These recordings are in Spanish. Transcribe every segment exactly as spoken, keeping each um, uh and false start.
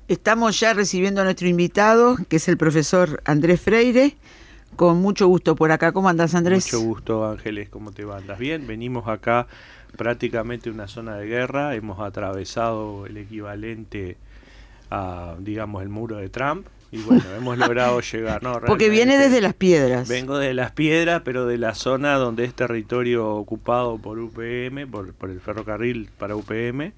Estamos ya recibiendo a nuestro invitado, que es el profesor Andrés Freire, con mucho gusto por acá. ¿Cómo andás, Andrés? Mucho gusto, Ángeles, ¿cómo te va? ¿Andas bien? Venimos acá prácticamente una zona de guerra, hemos atravesado el equivalente a, digamos, el muro de Trump, y bueno, hemos logrado llegar. No, porque viene desde Las Piedras. Vengo de Las Piedras, pero de la zona donde es territorio ocupado por U P M, por, por el ferrocarril para U P M,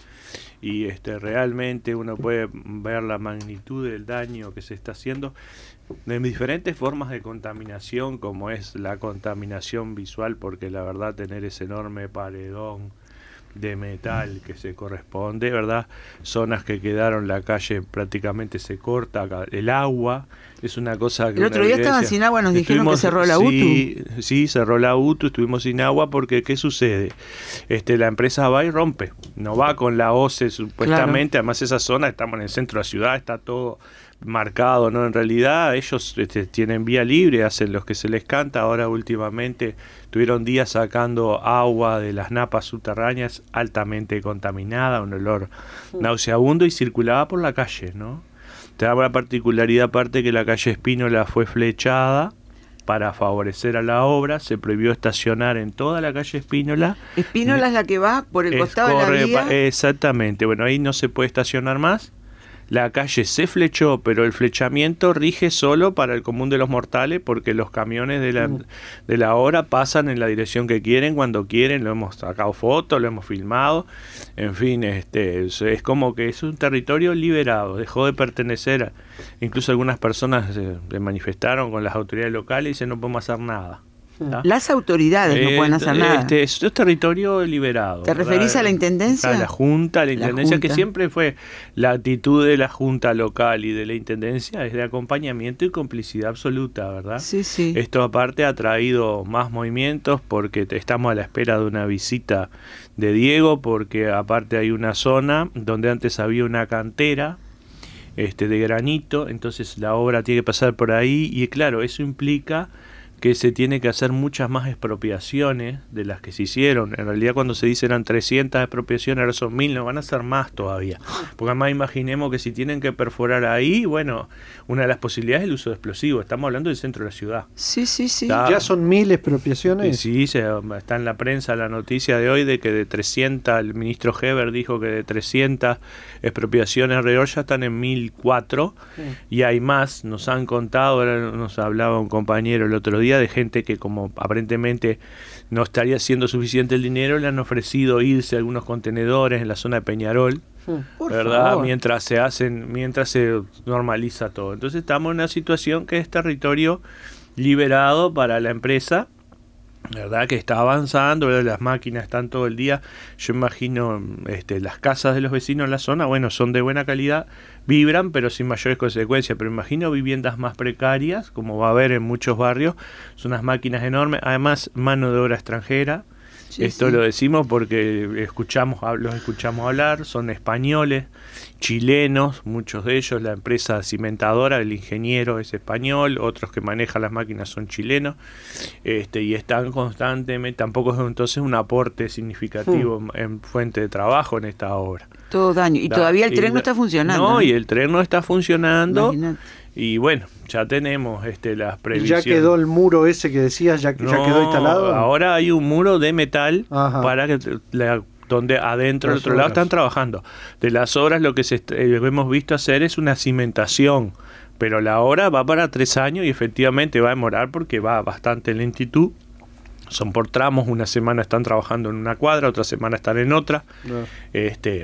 y este realmente uno puede ver la magnitud del daño que se está haciendo de diferentes formas de contaminación, como es la contaminación visual, porque la verdad tener ese enorme paredón de metal que se corresponde, ¿verdad? Zonas que quedaron, la calle prácticamente se corta, el agua es una cosa que... El otro día estaban sin agua, nos dijeron que cerró la U T U. Sí, sí, cerró la U T U, estuvimos sin agua porque ¿qué sucede? Este, la empresa va y rompe, no va con la O C E supuestamente, claro. Además esa zona, estamos en el centro de la ciudad, está todo marcado, ¿no? En realidad ellos este, tienen vía libre, hacen los que se les canta. Ahora últimamente tuvieron días sacando agua de las napas subterráneas altamente contaminada, un olor nauseabundo, y circulaba por la calle, ¿no? Te da la particularidad aparte que la calle Espínola fue flechada para favorecer a la obra, se prohibió estacionar en toda la calle Espínola. Espínola es la que va por el es, costado corre, de la vía. Exactamente, bueno, ahí no se puede estacionar más. La calle se flechó, pero el flechamiento rige solo para el común de los mortales, porque los camiones de la, mm. de la obra pasan en la dirección que quieren, cuando quieren. Lo hemos sacado fotos, lo hemos filmado. En fin, este es como que es un territorio liberado, dejó de pertenecer a, incluso algunas personas se, se manifestaron con las autoridades locales y dicen no podemos hacer nada. ¿Ah? Las autoridades eh, no pueden hacer nada. Este, es, es territorio liberado. ¿Te referís ¿verdad? A la Intendencia? A la Junta, la Intendencia, la que siempre fue la actitud de la Junta local y de la Intendencia, es de acompañamiento y complicidad absoluta, ¿verdad? Sí, sí. Esto aparte ha traído más movimientos porque estamos a la espera de una visita de Diego, porque aparte hay una zona donde antes había una cantera este, de granito, entonces la obra tiene que pasar por ahí y claro, eso implica que se tiene que hacer muchas más expropiaciones de las que se hicieron. En realidad cuando se dice eran trescientas expropiaciones, ahora son mil, no van a ser más todavía. Porque además imaginemos que si tienen que perforar ahí, bueno, una de las posibilidades es el uso de explosivos. Estamos hablando del centro de la ciudad. Sí, sí, sí. ¿Está? ¿Ya son mil expropiaciones? Sí, se, está en la prensa la noticia de hoy de que de trescientas, el ministro Heber dijo que de trescientas expropiaciones alrededor ya están en mil cuatro, sí. Y hay más, nos han contado, ahora nos hablaba un compañero el otro día, de gente que como aparentemente no estaría siendo suficiente el dinero, le han ofrecido irse a algunos contenedores en la zona de Peñarol, Por ¿verdad? favor. Mientras se hacen, mientras se normaliza todo. Entonces estamos en una situación que es territorio liberado para la empresa, ¿verdad? Que está avanzando, ¿verdad? Las máquinas están todo el día. Yo imagino este, las casas de los vecinos en la zona, bueno, son de buena calidad, vibran, pero sin mayores consecuencias. Pero imagino viviendas más precarias, como va a haber en muchos barrios, son unas máquinas enormes, además mano de obra extranjera. Sí, Esto sí. Lo decimos porque escuchamos, los escuchamos hablar, son españoles, chilenos, muchos de ellos, la empresa cimentadora, el ingeniero es español, otros que manejan las máquinas son chilenos, este, y están constantemente, tampoco es entonces un aporte significativo hmm. en, en fuente de trabajo en esta obra. Todo daño, y da, todavía el tren y, no está funcionando. No, ¿no? Y el tren no está funcionando. Imagínate. Y bueno, ya tenemos este, las previsiones. ¿Ya quedó el muro ese que decías? ¿Ya, no, ya quedó instalado? Ahora hay un muro de metal. Ajá. Para que la, donde adentro, del otro obras. Lado, están trabajando. De las obras lo que se, eh, hemos visto hacer es una cimentación, pero la obra va para tres años y efectivamente va a demorar porque va a bastante lentitud. Son por tramos, una semana están trabajando en una cuadra, otra semana están en otra. No. Este...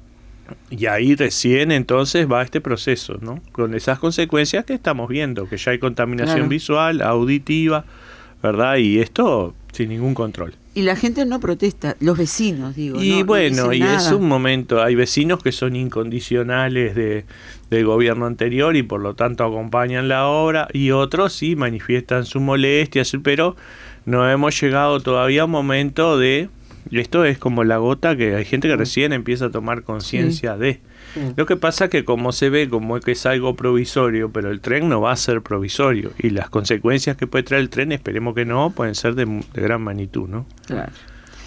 Y ahí recién entonces va este proceso, ¿no? Con esas consecuencias que estamos viendo, que ya hay contaminación claro. visual, auditiva, ¿verdad? Y esto sin ningún control. Y la gente no protesta, los vecinos, digo. Y no, bueno, no y nada. Es un momento, hay vecinos que son incondicionales de, del gobierno anterior y por lo tanto acompañan la obra, y otros sí manifiestan su molestia, pero no hemos llegado todavía a un momento de... Y esto es como la gota que hay gente que recién empieza a tomar conciencia sí. de. Sí. Lo que pasa que como se ve como que es algo provisorio, pero el tren no va a ser provisorio. Y las consecuencias que puede traer el tren, esperemos que no, pueden ser de, de gran magnitud, ¿no? Claro.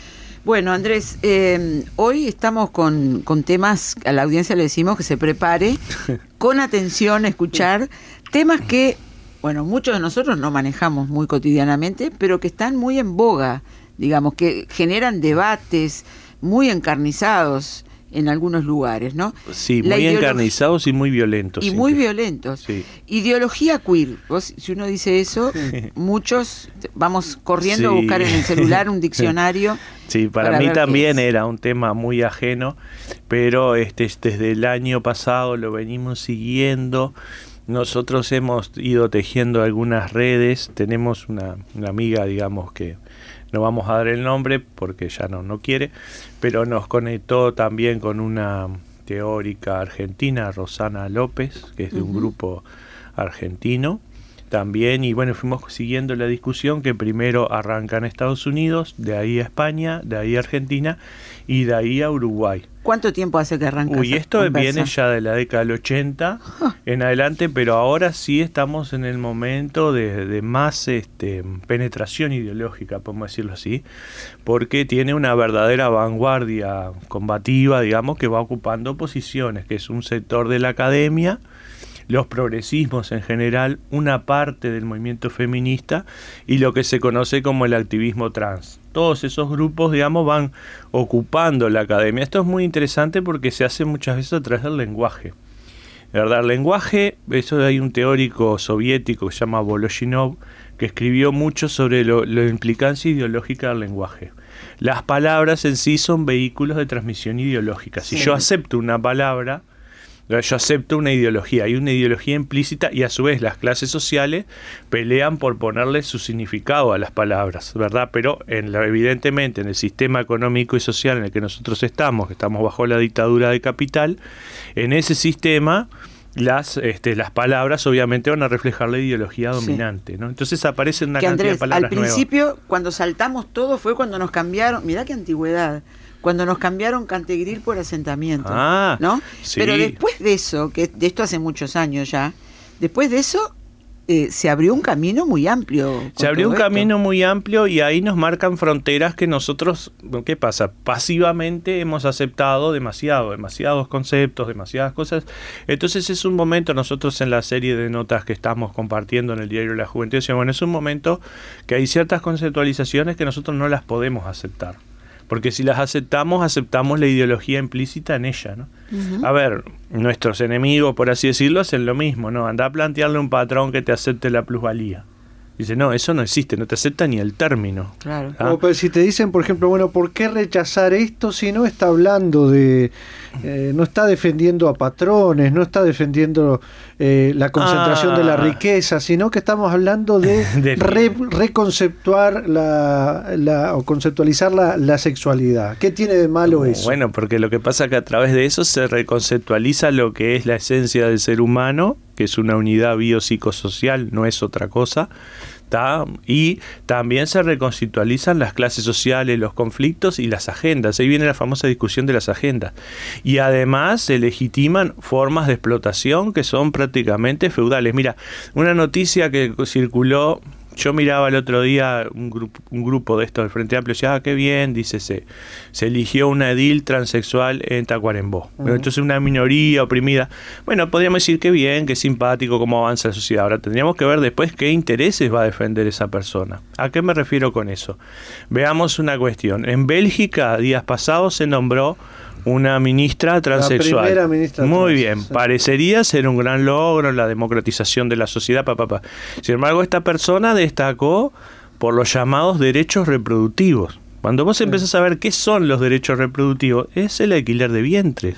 Bueno, Andrés, eh, hoy estamos con, con temas, a la audiencia le decimos que se prepare con atención a escuchar temas que, bueno, muchos de nosotros no manejamos muy cotidianamente, pero que están muy en boga, digamos, que generan debates muy encarnizados en algunos lugares, ¿no? Sí, La muy ideolog- encarnizados y muy violentos. Y sí. muy violentos. Sí. Ideología queer. Vos, si uno dice eso, muchos vamos corriendo Sí. a buscar en el celular un diccionario. Sí, para, para mí ver qué también es. era un tema muy ajeno, pero este desde el año pasado lo venimos siguiendo. Nosotros hemos ido tejiendo algunas redes. Tenemos una, una amiga, digamos, que no vamos a dar el nombre porque ya no, no quiere, pero nos conectó también con una teórica argentina, Rosana López, que es de un Ujú. grupo argentino también, y bueno, fuimos siguiendo la discusión que primero arranca en Estados Unidos, de ahí a España, de ahí a Argentina y de ahí a Uruguay. ¿Cuánto tiempo hace que arranca? Uy, esa esto conversa? viene ya de la década del ochenta en adelante, pero ahora sí estamos en el momento de, de más este, penetración ideológica, podemos decirlo así, porque tiene una verdadera vanguardia combativa, digamos, que va ocupando posiciones, que es un sector de la academia, los progresismos en general, una parte del movimiento feminista y lo que se conoce como el activismo trans. Todos esos grupos, digamos, van ocupando la academia. Esto es muy interesante porque se hace muchas veces a través del lenguaje. De verdad, el lenguaje, eso hay un teórico soviético que se llama Voloshinov, que escribió mucho sobre lo, la implicancia ideológica del lenguaje. Las palabras en sí son vehículos de transmisión ideológica. Si Sí. yo acepto una palabra, yo acepto una ideología, hay una ideología implícita y a su vez las clases sociales pelean por ponerle su significado a las palabras, ¿verdad? Pero en la, evidentemente en el sistema económico y social en el que nosotros estamos, que estamos bajo la dictadura de capital, en ese sistema las este, las palabras obviamente van a reflejar la ideología Sí. dominante, ¿no? Entonces aparecen una Que cantidad Andrés, de palabras al principio, cuando saltamos todo fue cuando nos cambiaron, mirá qué antigüedad, cuando nos cambiaron Cantegril por asentamiento, Ah, ¿no? sí. Pero después de eso, que de esto hace muchos años ya, después de eso eh, se abrió un camino muy amplio. con Se abrió todo un esto. camino muy amplio y ahí nos marcan fronteras que nosotros, ¿qué pasa? Pasivamente hemos aceptado demasiado, demasiados conceptos, demasiadas cosas. Entonces es un momento, nosotros en la serie de notas que estamos compartiendo en el diario La Juventud, decimos, bueno, es un momento que hay ciertas conceptualizaciones que nosotros no las podemos aceptar. Porque si las aceptamos, aceptamos la ideología implícita en ella, ¿no? Ujú. A ver, nuestros enemigos, por así decirlo, hacen lo mismo, ¿no? Anda a plantearle un patrón que te acepte la plusvalía. Dice, no, eso no existe, no te acepta ni el término. Claro. Ah. O, pero si te dicen, por ejemplo, bueno, ¿por qué rechazar esto si no está hablando de, eh, no está defendiendo a patrones, no está defendiendo eh, la concentración Ah. de la riqueza, sino que estamos hablando de De- re- reconceptuar la, la, o conceptualizar la, la sexualidad? ¿Qué tiene de malo eso? Bueno, porque lo que pasa es que a través de eso se reconceptualiza lo que es la esencia del ser humano, que es una unidad biopsicosocial, no es otra cosa. ¿Tá? Y también se reconceptualizan las clases sociales, los conflictos y las agendas. Ahí viene la famosa discusión de las agendas. Y además se legitiman formas de explotación que son prácticamente feudales. Mira, una noticia que circuló, yo miraba el otro día un grupo, un grupo de estos del Frente Amplio, decía, ah, qué bien, dice, se, se eligió una edil transexual en Tacuarembó. Uh-huh. Entonces una minoría oprimida. Bueno, podríamos decir qué bien, qué simpático, cómo avanza la sociedad. Ahora tendríamos que ver después qué intereses va a defender esa persona. ¿A qué me refiero con eso? Veamos una cuestión. En Bélgica, días pasados, se nombró una ministra transexual. La primera ministra Muy trans, bien, sí. parecería ser un gran logro la democratización de la sociedad, papá. Pa, pa. Sin embargo, esta persona destacó por los llamados derechos reproductivos. Cuando vos Sí. empezás a ver qué son los derechos reproductivos, es el alquiler de vientres.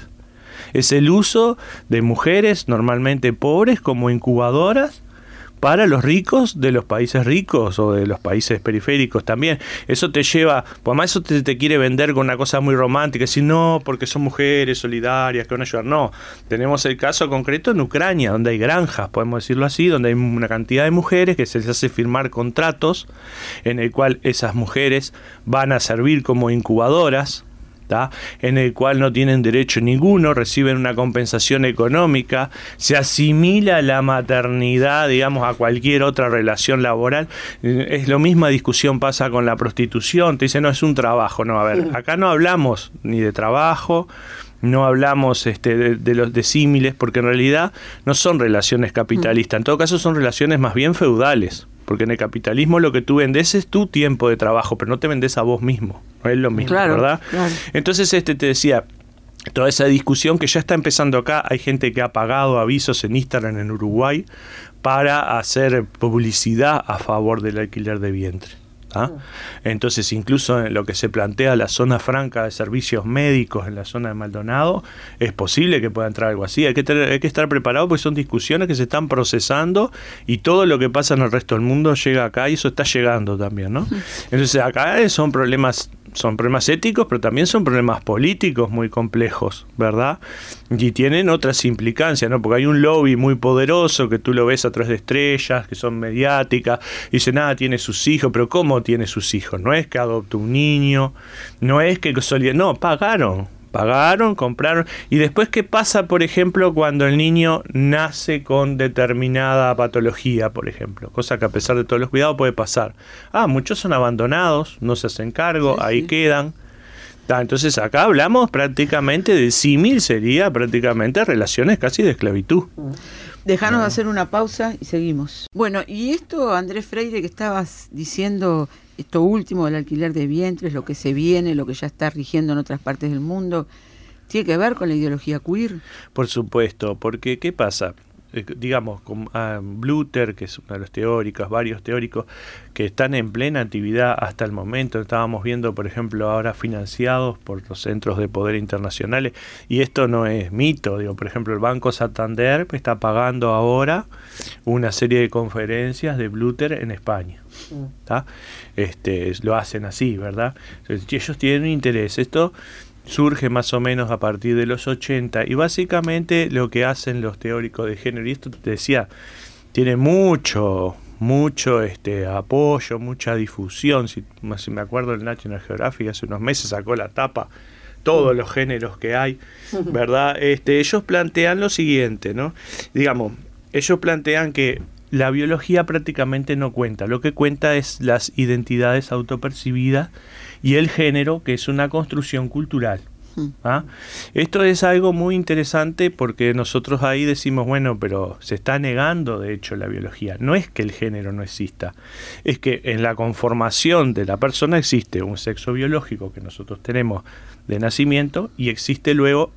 Es el uso de mujeres normalmente pobres como incubadoras para los ricos de los países ricos o de los países periféricos también. Eso te lleva, pues además eso te, te quiere vender con una cosa muy romántica, decir no, porque son mujeres solidarias que van a ayudar. No, tenemos el caso concreto en Ucrania, donde hay granjas, podemos decirlo así, donde hay una cantidad de mujeres que se les hace firmar contratos en el cual esas mujeres van a servir como incubadoras ¿tá? En el cual no tienen derecho ninguno, reciben una compensación económica, se asimila la maternidad, digamos, a cualquier otra relación laboral. Es lo misma discusión pasa con la prostitución, te dicen, no, es un trabajo. No, a ver, acá no hablamos ni de trabajo, no hablamos este, de, de los de símiles, porque en realidad no son relaciones capitalistas, en todo caso son relaciones más bien feudales. Porque en el capitalismo lo que tú vendes es tu tiempo de trabajo, pero no te vendes a vos mismo. No es lo mismo, claro, ¿verdad? Claro. Entonces, este te decía, toda esa discusión que ya está empezando acá, hay gente que ha pagado avisos en Instagram en Uruguay para hacer publicidad a favor del alquiler de vientre. ¿Ah? Entonces, incluso en lo que se plantea la zona franca de servicios médicos en la zona de Maldonado, es posible que pueda entrar algo así. Hay que, tener, hay que estar preparado porque son discusiones que se están procesando y todo lo que pasa en el resto del mundo llega acá y eso está llegando también, ¿no? Entonces, acá son problemas, son problemas éticos, pero también son problemas políticos muy complejos, ¿verdad? Y tienen otras implicancias, ¿no? Porque hay un lobby muy poderoso que tú lo ves a través de estrellas que son mediáticas, y dicen, nada, tiene sus hijos, pero ¿cómo tiene sus hijos? No es que adoptó un niño, no es que solía, no, pagaron, pagaron, compraron. Y después, ¿qué pasa, por ejemplo, cuando el niño nace con determinada patología, por ejemplo? Cosa que a pesar de todos los cuidados puede pasar. Ah, muchos son abandonados, no se hacen cargo, sí, ahí sí. quedan. Entonces acá hablamos prácticamente de símil, sería prácticamente relaciones casi de esclavitud. Dejanos de hacer una pausa y seguimos. Bueno, y esto, Andrés Freire, que estabas diciendo, esto último del alquiler de vientres, lo que se viene, lo que ya está rigiendo en otras partes del mundo, ¿tiene que ver con la ideología queer? Por supuesto, porque ¿qué pasa? Eh, digamos, con uh, Bluter, que es uno de los teóricos, varios teóricos que están en plena actividad hasta el momento. Estábamos viendo, por ejemplo, ahora financiados por los centros de poder internacionales, y esto no es mito, digo, por ejemplo, el Banco Santander está pagando ahora una serie de conferencias de Bluter en España. ¿Tá? Este, lo hacen así, ¿verdad? Entonces, ellos tienen un interés. Esto surge más o menos a partir de los ochenta y básicamente lo que hacen los teóricos de género, y esto te decía, tiene mucho, mucho este apoyo, mucha difusión. Si, si me acuerdo, el National Geographic hace unos meses sacó la tapa, todos los géneros que hay, ¿verdad? Este, ellos plantean lo siguiente, ¿no? Digamos, ellos plantean que la biología prácticamente no cuenta, lo que cuenta es las identidades autopercibidas y el género, que es una construcción cultural. ¿Ah? Esto es algo muy interesante porque nosotros ahí decimos, bueno, pero se está negando de hecho la biología. No es que el género no exista, es que en la conformación de la persona existe un sexo biológico que nosotros tenemos de nacimiento y existe luego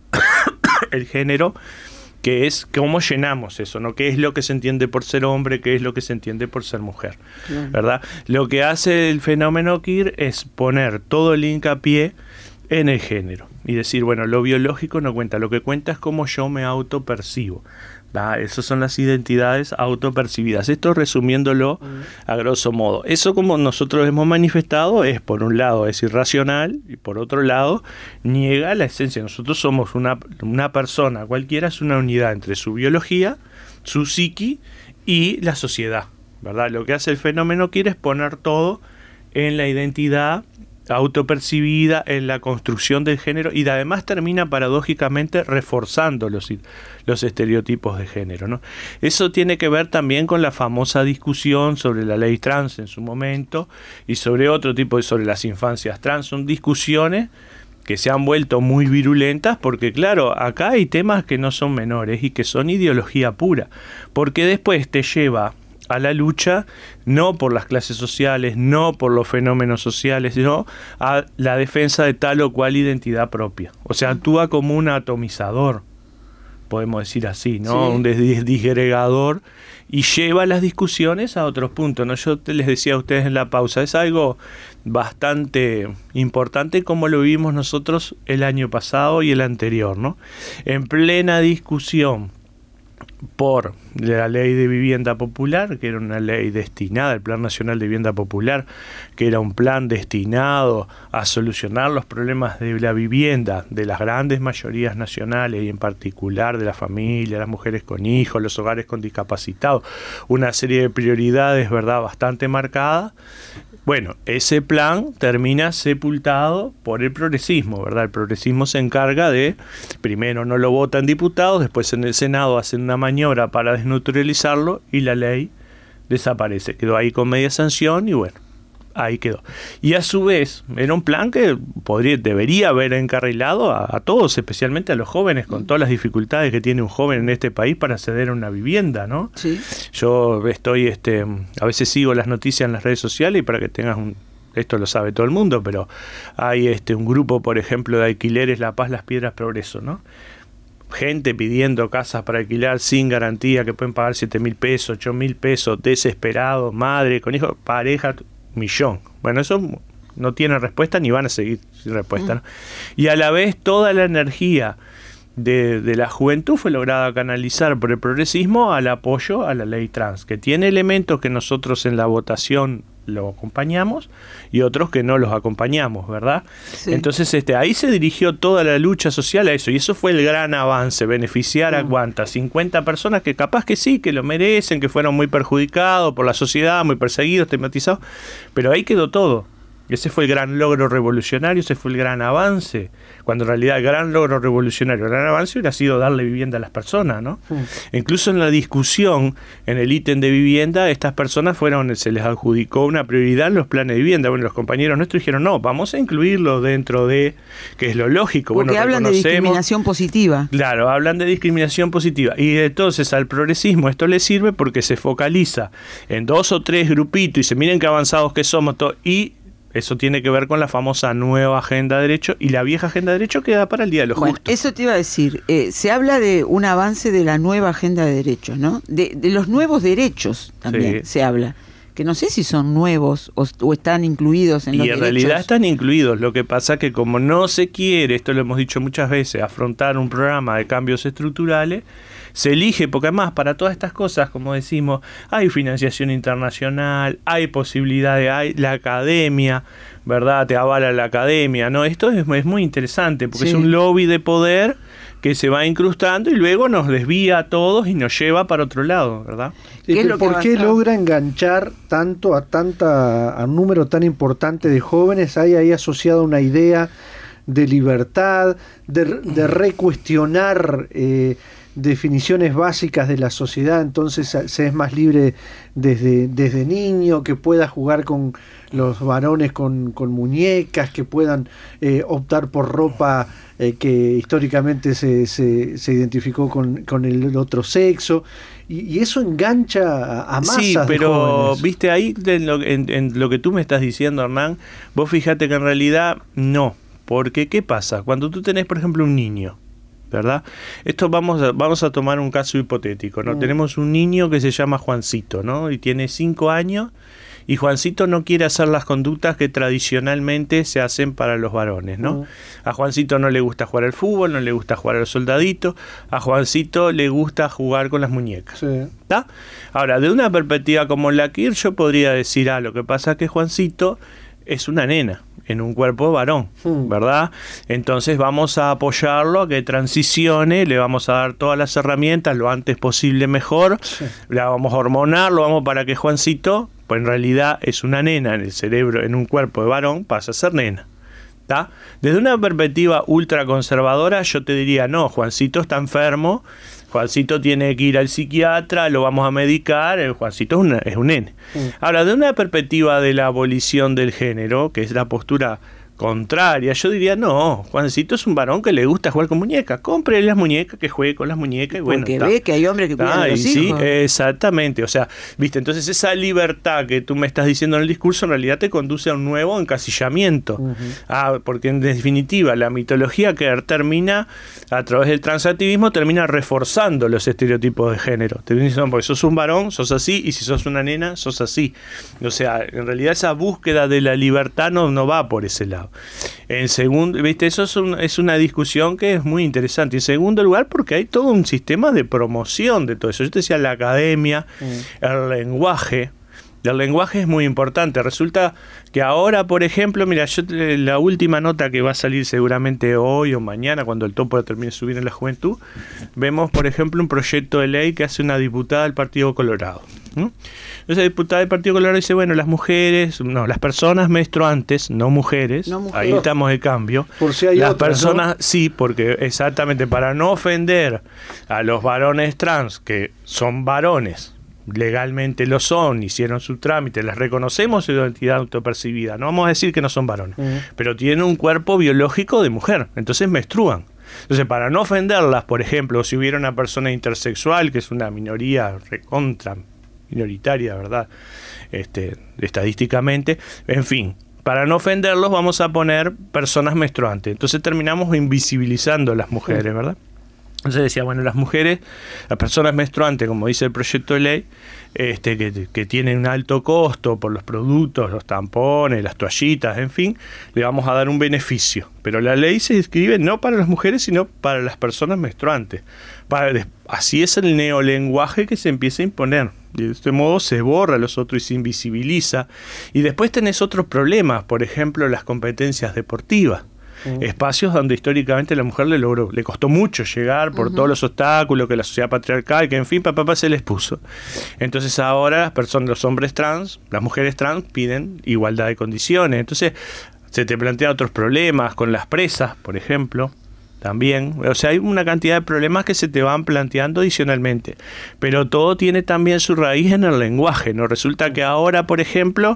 el género, que es cómo llenamos eso, ¿no? ¿Qué es lo que se entiende por ser hombre? ¿Qué es lo que se entiende por ser mujer? Claro. ¿Verdad? Lo que hace el fenómeno queer es poner todo el hincapié en el género y decir, bueno, lo biológico no cuenta, lo que cuenta es cómo yo me autopercibo. ¿verdad? Esas son las identidades autopercibidas. Esto resumiéndolo a grosso modo. Eso, como nosotros hemos manifestado, es por un lado es irracional y por otro lado niega la esencia. Nosotros somos una, una persona, cualquiera es una unidad entre su biología, su psiqui y la sociedad, ¿verdad? Lo que hace el fenómeno quiere es poner todo en la identidad autopercibida, en la construcción del género, y además termina paradójicamente reforzando los, los estereotipos de género, ¿no? Eso tiene que ver también con la famosa discusión sobre la ley trans en su momento y sobre otro tipo de, sobre las infancias trans. Son discusiones que se han vuelto muy virulentas porque, claro, acá hay temas que no son menores y que son ideología pura, porque después te lleva a la lucha no por las clases sociales, no por los fenómenos sociales, sino a la defensa de tal o cual identidad propia. O sea, actúa como un atomizador, podemos decir así, ¿no? Sí. Un des- disgregador, y lleva las discusiones a otros puntos, ¿no? Yo te les decía a ustedes en la pausa, es algo bastante importante como lo vivimos nosotros el año pasado y el anterior, ¿no? En plena discusión por la ley de vivienda popular, que era una ley destinada, el Plan Nacional de Vivienda Popular, que era un plan destinado a solucionar los problemas de la vivienda de las grandes mayorías nacionales y en particular de la familia, las mujeres con hijos, los hogares con discapacitados, una serie de prioridades, ¿verdad?, bastante marcadas. Bueno, ese plan termina sepultado por el progresismo, ¿verdad? El progresismo se encarga de, primero no lo votan diputados, después en el Senado hacen una maniobra para desnaturalizarlo y la ley desaparece. Quedó ahí con media sanción y bueno, ahí quedó. Y a su vez, era un plan que podría, debería haber encarrilado a, a todos, especialmente a los jóvenes, con todas las dificultades que tiene un joven en este país para acceder a una vivienda, ¿no? Sí. Yo estoy, este, a veces sigo las noticias en las redes sociales y para que tengas un... Esto lo sabe todo el mundo, pero hay este un grupo, por ejemplo, de alquileres La Paz, Las Piedras, Progreso, ¿no? Gente pidiendo casas para alquilar sin garantía, que pueden pagar siete mil pesos, ocho mil pesos, desesperados, madre, con hijos, pareja... millón. Bueno, eso no tiene respuesta ni van a seguir sin respuesta, ¿no? Y a la vez toda la energía de, de la juventud fue lograda canalizar por el progresismo al apoyo a la ley trans, que tiene elementos que nosotros en la votación lo acompañamos y otros que no los acompañamos, ¿verdad? Sí. Entonces este ahí se dirigió toda la lucha social a eso, y eso fue el gran avance, beneficiar a cuántas, cincuenta personas que capaz que sí, que lo merecen, que fueron muy perjudicados por la sociedad, muy perseguidos, estigmatizados, pero ahí quedó todo. Ese fue el gran logro revolucionario, ese fue el gran avance, cuando en realidad el gran logro revolucionario, el gran avance hubiera sido darle vivienda a las personas, ¿no? Mm. Incluso en la discusión, en el ítem de vivienda, estas personas fueron, se les adjudicó una prioridad en los planes de vivienda. Bueno, los compañeros nuestros dijeron, no, vamos a incluirlo dentro de, que es lo lógico. Porque bueno, hablan de discriminación positiva. Claro, hablan de discriminación positiva. Y entonces al progresismo esto le sirve porque se focaliza en dos o tres grupitos y se miren qué avanzados que somos, todo, y eso tiene que ver con la famosa nueva agenda de derecho, y la vieja agenda de derecho queda para el día de los bueno, justos. Eso te iba a decir, eh, se habla de un avance de la nueva agenda de derechos, ¿no? De, de los nuevos derechos también sí. Se habla, que no sé si son nuevos o, o están incluidos en los derechos. Y en realidad están incluidos, lo que pasa que como no se quiere, esto lo hemos dicho muchas veces, afrontar un programa de cambios estructurales, se elige, porque además para todas estas cosas, como decimos, hay financiación internacional, hay posibilidades, hay la academia, ¿verdad? Te avala la academia, ¿no? Esto es, es muy interesante, porque sí. Es un lobby de poder que se va incrustando y luego nos desvía a todos y nos lleva para otro lado, ¿verdad? Sí, ¿Qué ¿Por qué logra enganchar tanto a tanta a un número tan importante de jóvenes? Hay ahí asociada una idea de libertad, de, de recuestionar eh, definiciones básicas de la sociedad, entonces se es más libre desde, desde niño, que pueda jugar con los varones con, con muñecas, que puedan eh, optar por ropa eh, que históricamente se, se, se identificó con, con el otro sexo, y, y eso engancha a, a masas sí, pero de jóvenes. Viste ahí en lo, en, en lo que tú me estás diciendo, Hernán, vos fíjate que en realidad no, porque ¿qué pasa? Cuando tú tenés, por ejemplo, un niño, ¿verdad? Esto vamos a, vamos a tomar un caso hipotético, ¿no? Mm. Tenemos un niño que se llama Juancito, ¿no? Y tiene cinco años y Juancito no quiere hacer las conductas que tradicionalmente se hacen para los varones, ¿no? Mm. A Juancito no le gusta jugar al fútbol, no le gusta jugar al soldadito, a Juancito le gusta jugar con las muñecas, sí. ¿Está? Ahora, de una perspectiva como la que yo podría decir, ah, lo que pasa es que Juancito es una nena en un cuerpo de varón, ¿verdad? Entonces vamos a apoyarlo a que transicione, le vamos a dar todas las herramientas lo antes posible mejor, sí. La vamos a hormonar, lo vamos para que Juancito, pues en realidad es una nena en el cerebro, en un cuerpo de varón, pasa a ser nena. ¿Tá? Desde una perspectiva ultraconservadora yo te diría, no, Juancito está enfermo, Juancito tiene que ir al psiquiatra, lo vamos a medicar, el Juancito es, una, es un nene. Mm. Ahora, de una perspectiva de la abolición del género, que es la postura contraria, yo diría, no, Juancito es un varón que le gusta jugar con muñecas, compre las muñecas, que juegue con las muñecas, y bueno, porque ve que hay hombres que cuidan a los sí, hijos. Exactamente, o sea, viste, entonces esa libertad que tú me estás diciendo en el discurso en realidad te conduce a un nuevo encasillamiento. Uh-huh. Ah, porque en definitiva la mitología que termina a través del transactivismo termina reforzando los estereotipos de género. Te dicen, porque sos un varón, sos así, y si sos una nena, sos así. O sea, en realidad esa búsqueda de la libertad no, no va por ese lado. En segundo, viste, eso es, un, es una discusión que es muy interesante. En segundo lugar, porque hay todo un sistema de promoción de todo eso. Yo te decía la academia, mm. el lenguaje. El lenguaje es muy importante. Resulta que ahora, por ejemplo, mira, yo la última nota que va a salir seguramente hoy o mañana, cuando el topo termine de subir en la juventud, vemos, por ejemplo, un proyecto de ley que hace una diputada del Partido Colorado. ¿Mm? Entonces el diputado del Partido Colorado dice, bueno, las mujeres, no, las personas menstruantes, no mujeres, no mujeres. Ahí estamos de cambio. Por si hay las otras, personas, ¿no? Sí, porque exactamente para no ofender a los varones trans, que son varones, legalmente lo son, hicieron su trámite, les reconocemos su identidad autopercibida, no vamos a decir que no son varones, uh-huh. pero tienen un cuerpo biológico de mujer, entonces menstruan. Entonces, para no ofenderlas, por ejemplo, si hubiera una persona intersexual, que es una minoría recontra minoritaria, ¿verdad? Este, estadísticamente, en fin, para no ofenderlos vamos a poner personas menstruantes. Entonces terminamos invisibilizando a las mujeres, ¿verdad? Entonces decía, bueno, las mujeres, las personas menstruantes, como dice el proyecto de ley, este, que, que tienen un alto costo por los productos, los tampones, las toallitas, en fin, le vamos a dar un beneficio. Pero la ley se escribe no para las mujeres, sino para las personas menstruantes. Para, así es el neolenguaje que se empieza a imponer. Y de este modo se borra a los otros y se invisibiliza. Y después tenés otros problemas, por ejemplo, las competencias deportivas. Uh-huh. Espacios donde históricamente la mujer le logró, le costó mucho llegar por uh-huh. todos los obstáculos que la sociedad patriarcal, que en fin, papá, papá se les puso. Entonces ahora las personas, los hombres trans, las mujeres trans piden igualdad de condiciones. Entonces se te plantean otros problemas con las presas, por ejemplo, también. O sea, hay una cantidad de problemas que se te van planteando adicionalmente. Pero todo tiene también su raíz en el lenguaje, ¿no? Resulta que ahora, por ejemplo,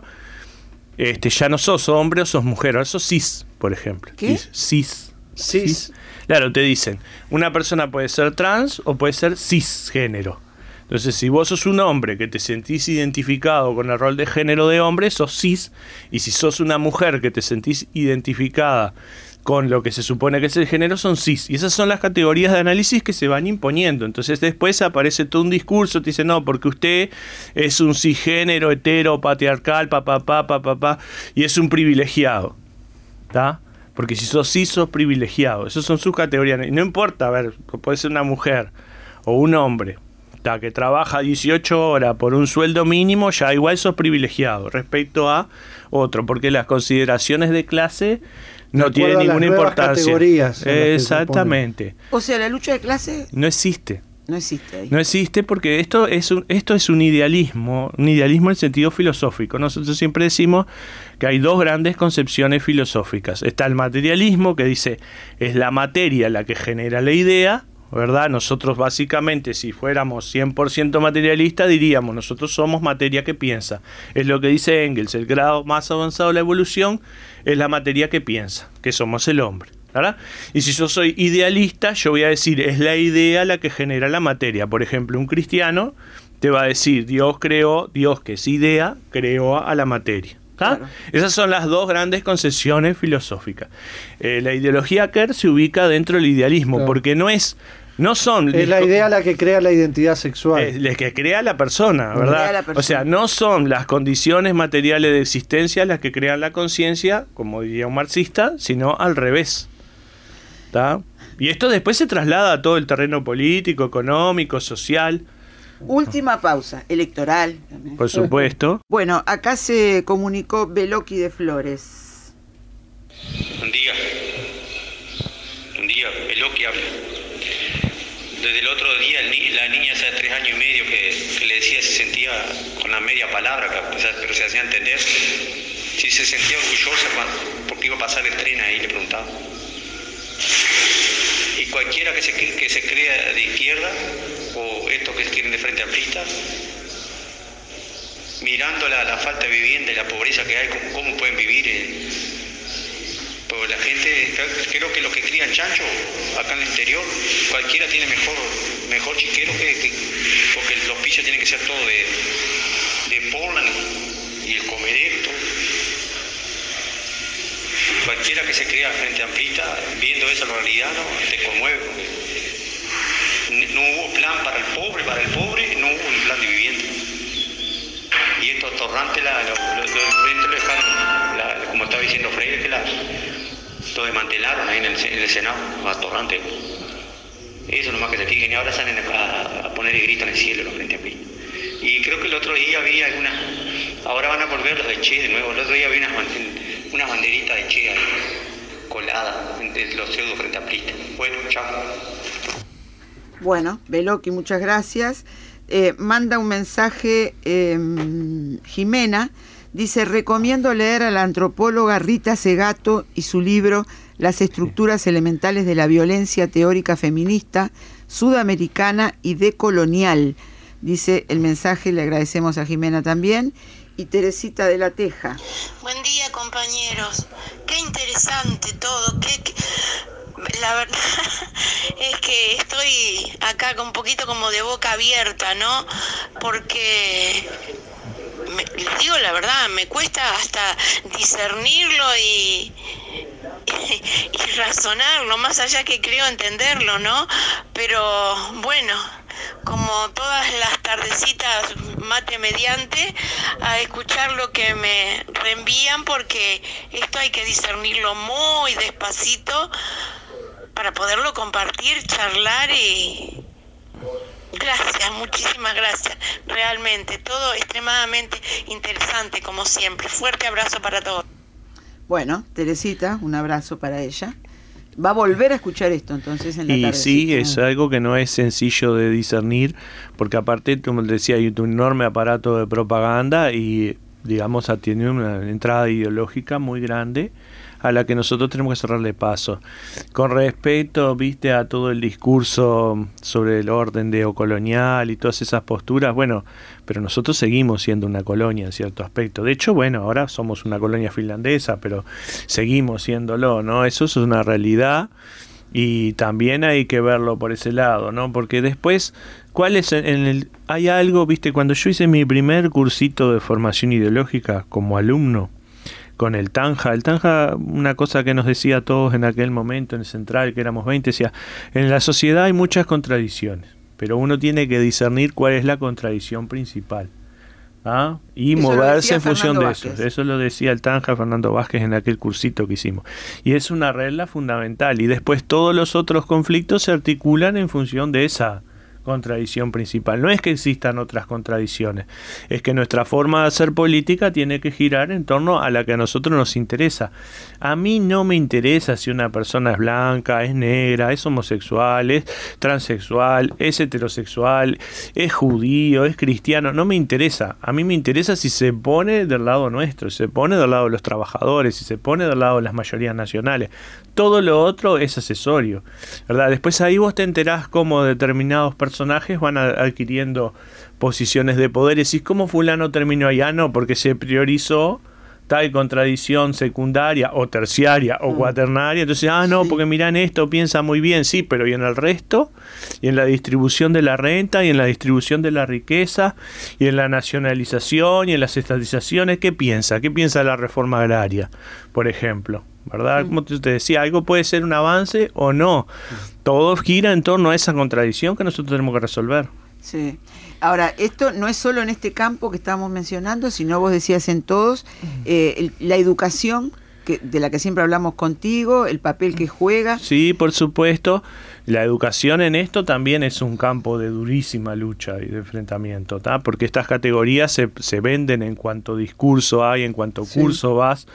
Este, ya no sos hombre o sos mujer, ahora sos cis, por ejemplo. ¿Qué? Cis. Cis. Cis. Claro, te dicen, una persona puede ser trans o puede ser cisgénero. Entonces, si vos sos un hombre que te sentís identificado con el rol de género de hombre, sos cis. Y si sos una mujer que te sentís identificada con lo que se supone que es el género, son cis. Y esas son las categorías de análisis que se van imponiendo. Entonces después aparece todo un discurso, te dice, no, porque usted es un cisgénero, hetero, patriarcal, papá, papá, papá, y es un privilegiado. ¿Está? Porque si sos cis, sos privilegiado. Esas son sus categorías. Y no importa, a ver, puede ser una mujer o un hombre, ¿tá? Que trabaja dieciocho horas por un sueldo mínimo, ya igual sos privilegiado respecto a otro, porque las consideraciones de clase no tiene ninguna importancia. Exactamente. O sea, la lucha de clase no existe. No existe ahí. No existe porque esto es un, esto es un idealismo, un idealismo en sentido filosófico. Nosotros siempre decimos que hay dos grandes concepciones filosóficas. Está el materialismo, que dice, es la materia la que genera la idea, ¿verdad? Nosotros básicamente, si fuéramos cien por ciento materialistas, diríamos, nosotros somos materia que piensa. Es lo que dice Engels, el grado más avanzado de la evolución es la materia que piensa, que somos el hombre, ¿verdad? Y si yo soy idealista, yo voy a decir, es la idea la que genera la materia. Por ejemplo, un cristiano te va a decir, Dios creó, Dios que es idea, creó a la materia. Claro. Esas son las dos grandes concepciones filosóficas. Eh, la ideología Kerr se ubica dentro del idealismo, claro. porque no es, no son... Es la idea la que crea la identidad sexual. Es la que crea la persona, ¿verdad? La persona. O sea, no son las condiciones materiales de existencia las que crean la conciencia, como diría un marxista, sino al revés. ¿Tá? Y esto después se traslada a todo el terreno político, económico, social. Última pausa, electoral. También. Por supuesto. Bueno, acá se comunicó Beloki de Flores. Buen día. Buen día, Beloki habla. Desde el otro día, el ni la niña hace tres años y medio que, que le decía se sentía con la media palabra, pero se hacía entender. Si se sentía orgullosa porque iba a pasar el tren ahí, le preguntaba. Y cualquiera que se, que se crea de izquierda, o estos que tienen de frente amplista, mirando la, la falta de vivienda y la pobreza que hay, cómo, cómo pueden vivir. Eh. Pues la gente, creo que los que crían chancho acá en el interior, cualquiera tiene mejor mejor chiquero que, que porque los pisos tienen que ser todo de, de Portland y el comedero, todo. Cualquiera que se cría frente amplista, viendo esa realidad, ¿no? Te conmueve. No hubo plan para el pobre, para el pobre no hubo un plan de vivienda. Y estos torrantes, la, lo, lo, lo, lo dejaron, la, como estaba diciendo Freire, que la, lo desmantelaron ahí en el, en el Senado, a torrantes. Eso nomás que se fijen, y ahora salen a, a poner el grito en el cielo los frente amplistas. Y creo que el otro día había algunas, ahora van a volver los de Che de nuevo, el otro día había unas, unas banderitas de Che ahí, coladas entre los pseudo frente amplistas. Bueno, chao. Bueno, Beloki, muchas gracias. eh, manda un mensaje eh, Jimena, dice, recomiendo leer a la antropóloga Rita Segato y su libro Las estructuras elementales de la violencia teórica feminista, sudamericana y decolonial. Dice el mensaje, le agradecemos a Jimena también. Y Teresita de la Teja. Buen día, compañeros. Qué interesante todo. Qué, qué... La verdad es que estoy acá con un poquito como de boca abierta, ¿no? Porque, me, les digo la verdad, me cuesta hasta discernirlo y, y, y razonarlo, más allá que creo entenderlo, ¿no? Pero bueno, como todas las tardecitas mate mediante, a escuchar lo que me reenvían, porque esto hay que discernirlo muy despacito para poderlo compartir, charlar y... Gracias, muchísimas gracias. Realmente, todo extremadamente interesante, como siempre. Fuerte abrazo para todos. Bueno, Teresita, un abrazo para ella. Va a volver a escuchar esto entonces en la tarde. Y sí, es algo que no es sencillo de discernir, porque aparte, como decía, hay un enorme aparato de propaganda y, digamos, tiene una entrada ideológica muy grande a la que nosotros tenemos que cerrarle paso. Con respecto, viste, a todo el discurso sobre el orden neocolonial y todas esas posturas, bueno, pero nosotros seguimos siendo una colonia en cierto aspecto. De hecho, bueno, ahora somos una colonia finlandesa, pero seguimos siéndolo, ¿no? Eso es una realidad y también hay que verlo por ese lado, ¿no? Porque después, ¿cuál es en el, hay algo, viste, cuando yo hice mi primer cursito de formación ideológica como alumno, con el Tanja. El Tanja, una cosa que nos decía a todos en aquel momento en el Central, que éramos veinte, decía, en la sociedad hay muchas contradicciones, pero uno tiene que discernir cuál es la contradicción principal, ¿ah? Y eso moverse en función de eso. Eso lo decía el Tanja Fernando Vázquez en aquel cursito que hicimos. Y es una regla fundamental. Y después todos los otros conflictos se articulan en función de esa contradicción principal. No es que existan otras contradicciones, es que nuestra forma de hacer política tiene que girar en torno a la que a nosotros nos interesa. A mí no me interesa si una persona es blanca, es negra, es homosexual, es transexual, es heterosexual, es judío, es cristiano, no me interesa. A mí me interesa si se pone del lado nuestro, si se pone del lado de los trabajadores, si se pone del lado de las mayorías nacionales. Todo lo otro es accesorio, ¿verdad? Después ahí vos te enterás cómo determinados personajes personajes van a, adquiriendo posiciones de poder. Y cómo fulano terminó allá, no, porque se priorizó tal contradicción secundaria o terciaria o cuaternaria. Entonces, ah, no, sí, porque miran esto, piensa muy bien, sí, pero ¿y en el resto? Y en la distribución de la renta, y en la distribución de la riqueza, y en la nacionalización, y en las estatizaciones, ¿qué piensa? ¿Qué piensa la reforma agraria, por ejemplo? ¿Verdad? Como te decía, algo puede ser un avance o no. Todo gira en torno a esa contradicción que nosotros tenemos que resolver. Sí. Ahora, esto no es solo en este campo que estamos mencionando, sino vos decías en todos, eh, el, la educación, que, de la que siempre hablamos contigo, el papel que juega. Sí, por supuesto. La educación en esto también es un campo de durísima lucha y de enfrentamiento, ¿tá? Porque estas categorías se, se venden en cuanto discurso hay, en cuanto sí. curso vas,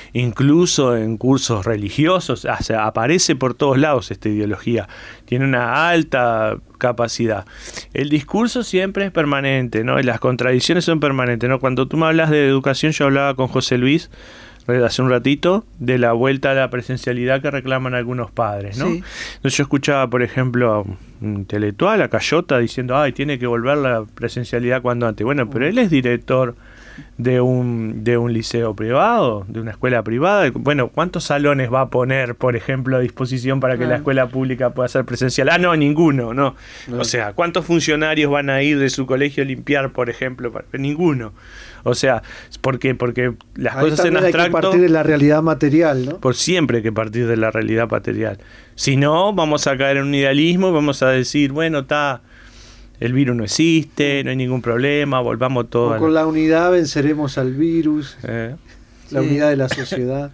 incluso en cursos religiosos, o sea, aparece por todos lados esta ideología, tiene una alta capacidad. El discurso siempre es permanente, ¿no? Y las contradicciones son permanentes, ¿no? Cuando tú me hablas de educación, yo hablaba con José Luis hace un ratito de la vuelta a la presencialidad que reclaman algunos padres, ¿no? Sí. Entonces yo escuchaba, por ejemplo, a un intelectual, a Cayota, diciendo, ay, tiene que volver la presencialidad cuando antes. Bueno, pero él es director de un de un liceo privado, de una escuela privada. Bueno, ¿cuántos salones va a poner, por ejemplo, a disposición para que ah. la escuela pública pueda ser presencial? Ah, no, ninguno, no. no. O sea, ¿cuántos funcionarios van a ir de su colegio a limpiar, por ejemplo? Ninguno. O sea, ¿por qué? Porque las Ahí cosas en abstracto... hay que partir de la realidad material, ¿no? Por siempre hay que partir de la realidad material. Si no, vamos a caer en un idealismo y vamos a decir, bueno, está... el virus no existe, no hay ningún problema, volvamos todos. Con la unidad venceremos al virus, eh. la sí. unidad de la sociedad.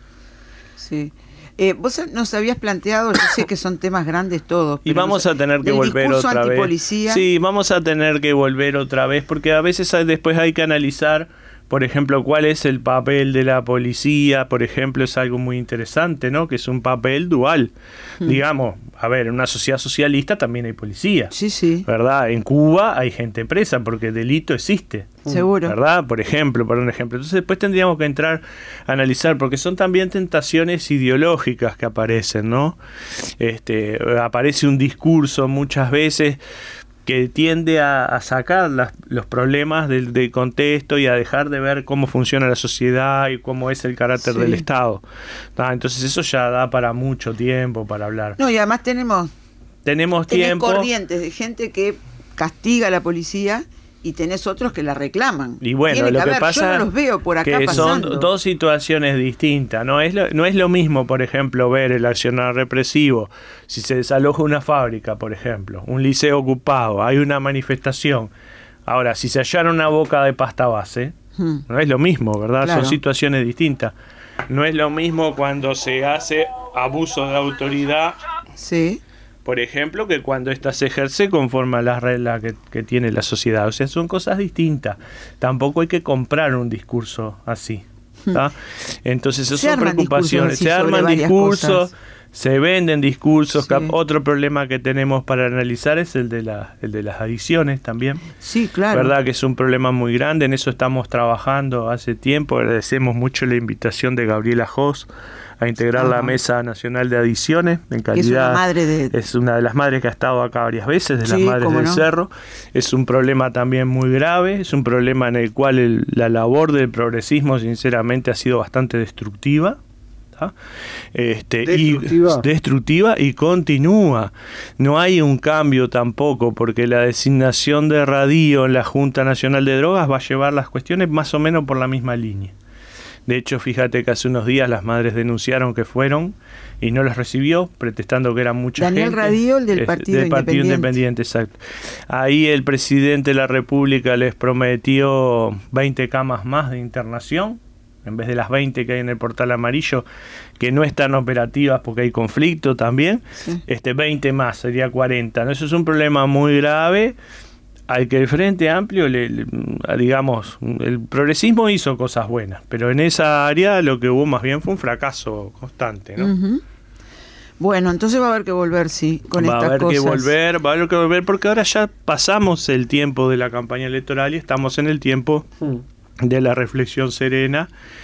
Sí. Eh, vos nos habías planteado, yo sé que son temas grandes todos. Y vamos a tener que volver otra vez. Sí, vamos a tener que volver otra vez, porque a veces después hay que analizar, por ejemplo, cuál es el papel de la policía, por ejemplo, es algo muy interesante, ¿no? Que es un papel dual. Mm. Digamos, a ver, en una sociedad socialista también hay policía. Sí, sí. ¿Verdad? En Cuba hay gente presa porque delito existe. Seguro. ¿Verdad? Por ejemplo, por un ejemplo. Entonces después tendríamos que entrar a analizar, porque son también tentaciones ideológicas que aparecen, ¿no? Este, aparece un discurso muchas veces que tiende a, a sacar las, los problemas del, del contexto y a dejar de ver cómo funciona la sociedad y cómo es el carácter sí. del Estado. Ah, entonces eso ya da para mucho tiempo para hablar. No, y además tenemos, tenemos tenés tiempo. corrientes de gente que castiga a la policía y tenés otros que la reclaman. Y bueno, Tiene lo que, que haber, pasa yo no los veo por acá que pasando. Son dos situaciones distintas. No es, lo, no es lo mismo, por ejemplo, ver el accionar represivo. Si se desaloja una fábrica, por ejemplo, un liceo ocupado, hay una manifestación. Ahora, si se hallara una boca de pasta base, hmm. no es lo mismo, ¿verdad? Claro. Son situaciones distintas. No es lo mismo cuando se hace abuso de autoridad. Sí. Por ejemplo, que cuando ésta se ejerce conforme a las reglas que, que tiene la sociedad. O sea, son cosas distintas. Tampoco hay que comprar un discurso así. ¿tá? Entonces, esas son preocupaciones. Se arman discursos, se venden discursos. Sí. Otro problema que tenemos para analizar es el de, la, el de las adicciones también. Sí, claro. Verdad que es un problema muy grande. En eso estamos trabajando hace tiempo. Agradecemos mucho la invitación de Gabriela Jos a integrar Ajá. la Mesa Nacional de Adicciones en calidad. Es una, madre de... es una de las madres que ha estado acá varias veces, de sí, las madres del no. Cerro. Es un problema también muy grave, es un problema en el cual el, la labor del progresismo sinceramente ha sido bastante destructiva. Este, destructiva. Y, destructiva y continúa. No hay un cambio tampoco, porque la designación de Radio en la Junta Nacional de Drogas va a llevar las cuestiones más o menos por la misma línea. De hecho, fíjate que hace unos días las madres denunciaron que fueron y no las recibió, pretextando que eran mucha Daniel gente. Daniel Radio, el del Partido del Partido Independiente. Independiente, exacto. Ahí el presidente de la República les prometió veinte camas más de internación, en vez de las veinte que hay en el Portal Amarillo, que no están operativas porque hay conflicto también. Sí. Este veinte más, sería cuarenta. ¿no? Eso es un problema muy grave, al que el Frente Amplio, le, le, digamos, el progresismo hizo cosas buenas, pero en esa área lo que hubo más bien fue un fracaso constante, ¿no? Uh-huh. Bueno, entonces va a haber que volver, sí, con va estas cosas. Va a haber cosas. que volver, va a haber que volver, porque ahora ya pasamos el tiempo de la campaña electoral y estamos en el tiempo uh. de la reflexión serena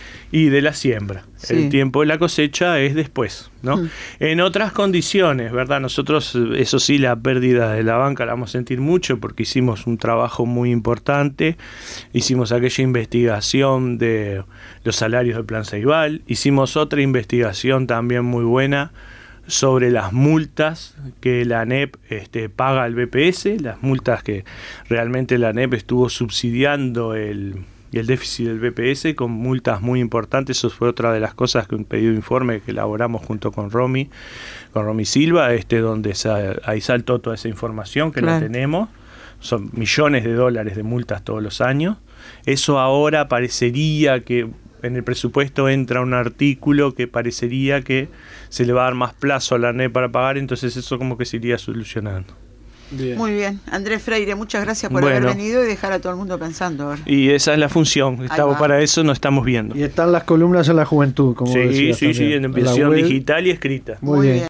y de la siembra. Sí. El tiempo de la cosecha es después, ¿no? Mm. En otras condiciones, ¿verdad? Nosotros, eso sí, la pérdida de la banca la vamos a sentir mucho porque hicimos un trabajo muy importante. Hicimos aquella investigación de los salarios del Plan Ceibal. Hicimos otra investigación también muy buena sobre las multas que la ANEP este, paga al B P S, las multas que realmente la ANEP estuvo subsidiando el... y el déficit del B P S con multas muy importantes. Eso fue otra de las cosas que un pedido de informe que elaboramos junto con Romy, con Romy Silva, este donde sa- ahí saltó toda esa información que claro. la tenemos. Son millones de dólares de multas todos los años. Eso ahora parecería que en el presupuesto entra un artículo que parecería que se le va a dar más plazo a la ANEP para pagar, entonces eso como que se iría solucionando. Bien. Muy bien, Andrés Freire, muchas gracias por bueno. haber venido y dejar a todo el mundo pensando ahora. Y esa es la función, estamos para eso, nos estamos viendo. Y están las columnas en la juventud, como sí, decías sí, también. sí, en versión digital y escrita. Muy, Muy bien. bien.